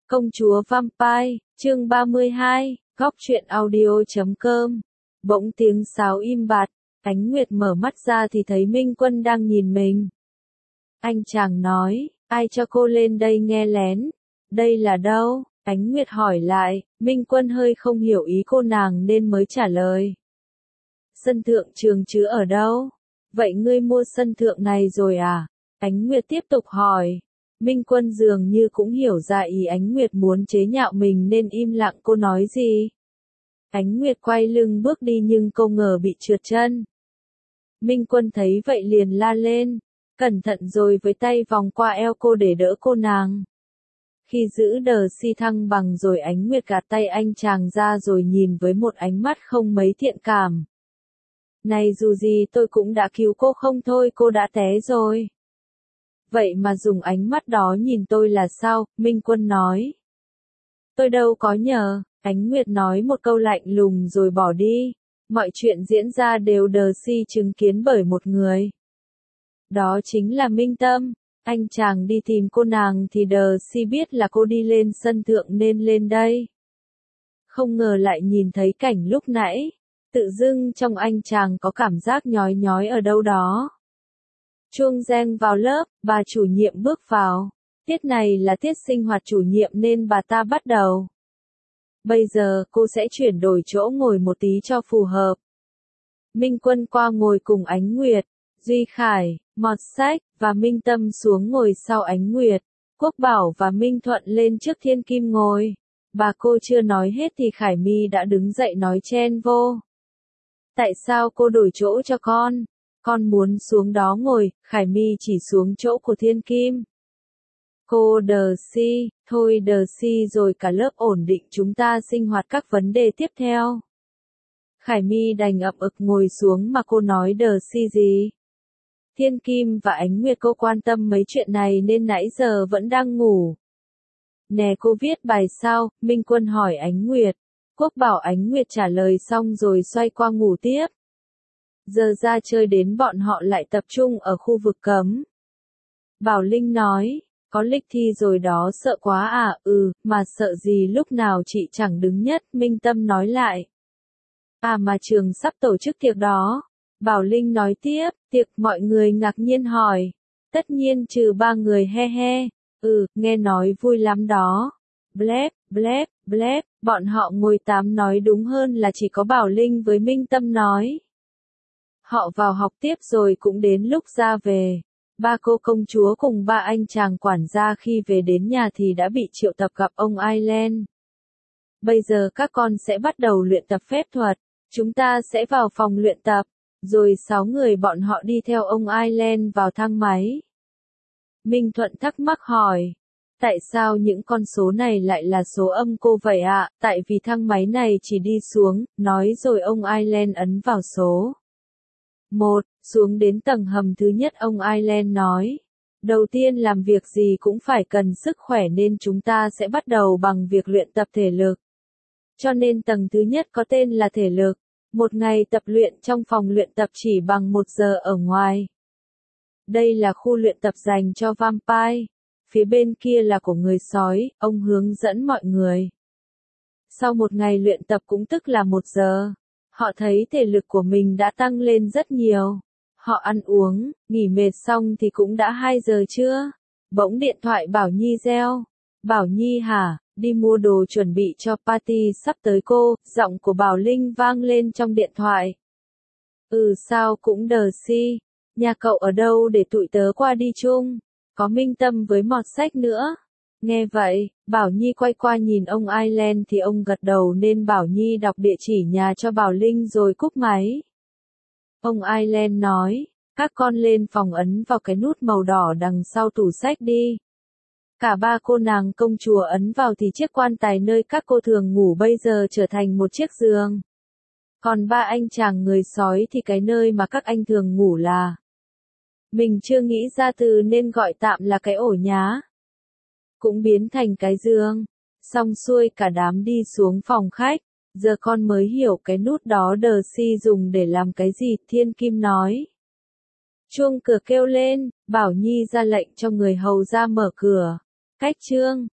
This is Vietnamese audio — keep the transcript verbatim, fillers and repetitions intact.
Công chúa Vampire, chương ba mươi hai, góc truyện audio chấm com. Bỗng tiếng sáo im bặt, Ánh Nguyệt mở mắt ra thì thấy Minh Quân đang nhìn mình. Anh chàng nói, ai cho cô lên đây nghe lén? Đây là đâu? Ánh Nguyệt hỏi lại, Minh Quân hơi không hiểu ý cô nàng nên mới trả lời. Sân thượng trường chứ ở đâu? Vậy ngươi mua sân thượng này rồi à? Ánh Nguyệt tiếp tục hỏi. Minh Quân dường như cũng hiểu ra ý Ánh Nguyệt muốn chế nhạo mình nên im lặng. Cô nói gì? Ánh Nguyệt quay lưng bước đi nhưng cô ngờ bị trượt chân. Minh Quân thấy vậy liền la lên, cẩn thận rồi với tay vòng qua eo cô để đỡ cô nàng. Khi giữ đờ si thăng bằng rồi Ánh Nguyệt gạt tay anh chàng ra rồi nhìn với một ánh mắt không mấy thiện cảm. Này dù gì tôi cũng đã cứu cô không thôi, cô đã té rồi. Vậy mà dùng ánh mắt đó nhìn tôi là sao? Minh Quân nói. Tôi đâu có nhờ, Ánh Nguyệt nói một câu lạnh lùng rồi bỏ đi. Mọi chuyện diễn ra đều đờ si chứng kiến bởi một người. Đó chính là Minh Tâm. Anh chàng đi tìm cô nàng thì đờ si biết là cô đi lên sân thượng nên lên đây. Không ngờ lại nhìn thấy cảnh lúc nãy. Tự dưng trong anh chàng có cảm giác nhói nhói ở đâu đó. Chuông reng vào lớp, bà chủ nhiệm bước vào. Tiết này là tiết sinh hoạt chủ nhiệm nên bà ta bắt đầu. Bây giờ cô sẽ chuyển đổi chỗ ngồi một tí cho phù hợp. Minh Quân qua ngồi cùng Ánh Nguyệt, Duy Khải, Mọt Sách và Minh Tâm xuống ngồi sau Ánh Nguyệt. Quốc Bảo và Minh Thuận lên trước Thiên Kim ngồi. Bà cô chưa nói hết thì Khải My đã đứng dậy nói chen vô. Tại sao cô đổi chỗ cho con? Con muốn xuống đó ngồi. Khải My chỉ xuống chỗ của Thiên Kim. Cô đờ si, thôi đờ si rồi cả lớp ổn định chúng ta sinh hoạt các vấn đề tiếp theo. Khải My đành ậm ực ngồi xuống mà cô nói đờ si gì. Thiên Kim và Ánh Nguyệt cô quan tâm mấy chuyện này nên nãy giờ vẫn đang ngủ. Nè cô viết bài sao? Minh Quân hỏi Ánh Nguyệt. Quốc Bảo Ánh Nguyệt trả lời xong rồi xoay qua ngủ tiếp. Giờ ra chơi đến bọn họ lại tập trung ở khu vực cấm. Bảo Linh nói. Có lịch thi rồi đó, sợ quá à? Ừ, mà sợ gì, lúc nào chị chẳng đứng nhất. Minh Tâm nói lại. À mà trường sắp tổ chức tiệc đó. Bảo Linh nói tiếp. Tiệc? Mọi người ngạc nhiên hỏi. Tất nhiên trừ ba người, he he. Ừ, nghe nói vui lắm đó. Blep, blep, blep. Bọn họ ngồi tám nói đúng hơn là chỉ có Bảo Linh với Minh Tâm nói. Họ vào học tiếp rồi cũng đến lúc ra về. Ba cô công chúa cùng ba anh chàng quản gia khi về đến nhà thì đã bị triệu tập gặp ông Ireland. Bây giờ các con sẽ bắt đầu luyện tập phép thuật. Chúng ta sẽ vào phòng luyện tập. Rồi sáu người bọn họ đi theo ông Ireland vào thang máy. Minh Thuận thắc mắc hỏi. Tại sao những con số này lại là số âm cô vậy ạ? À? Tại vì thang máy này chỉ đi xuống, nói rồi ông Ireland ấn vào số. Một, xuống đến tầng hầm thứ nhất ông Ireland nói. Đầu tiên làm việc gì cũng phải cần sức khỏe nên chúng ta sẽ bắt đầu bằng việc luyện tập thể lực. Cho nên tầng thứ nhất có tên là thể lực. Một ngày tập luyện trong phòng luyện tập chỉ bằng một giờ ở ngoài. Đây là khu luyện tập dành cho vampire. Phía bên kia là của người sói, ông hướng dẫn mọi người. Sau một ngày luyện tập cũng tức là một giờ. Họ thấy thể lực của mình đã tăng lên rất nhiều. Họ ăn uống, nghỉ mệt xong thì cũng đã hai giờ trưa. Bỗng điện thoại Bảo Nhi reo. Bảo Nhi hả, đi mua đồ chuẩn bị cho party sắp tới cô. Giọng của Bảo Linh vang lên trong điện thoại. Ừ sao cũng đờ si. Nhà cậu ở đâu để tụi tớ qua đi chung? Có Minh Tâm với Mọt Sách nữa. Nghe vậy, Bảo Nhi quay qua nhìn ông Ireland thì ông gật đầu nên Bảo Nhi đọc địa chỉ nhà cho Bảo Linh rồi cúp máy. Ông Ireland nói, các con lên phòng ấn vào cái nút màu đỏ đằng sau tủ sách đi. Cả ba cô nàng công chúa ấn vào thì chiếc quan tài nơi các cô thường ngủ bây giờ trở thành một chiếc giường. Còn ba anh chàng người sói thì cái nơi mà các anh thường ngủ là. Mình chưa nghĩ ra từ nên gọi tạm là cái ổ nhá. Cũng biến thành cái giường. Xong xuôi cả đám đi xuống phòng khách. Giờ con mới hiểu cái nút đó đờ si dùng để làm cái gì, Thiên Kim nói. Chuông cửa kêu lên, Bảo Nhi ra lệnh cho người hầu ra mở cửa. Cách chương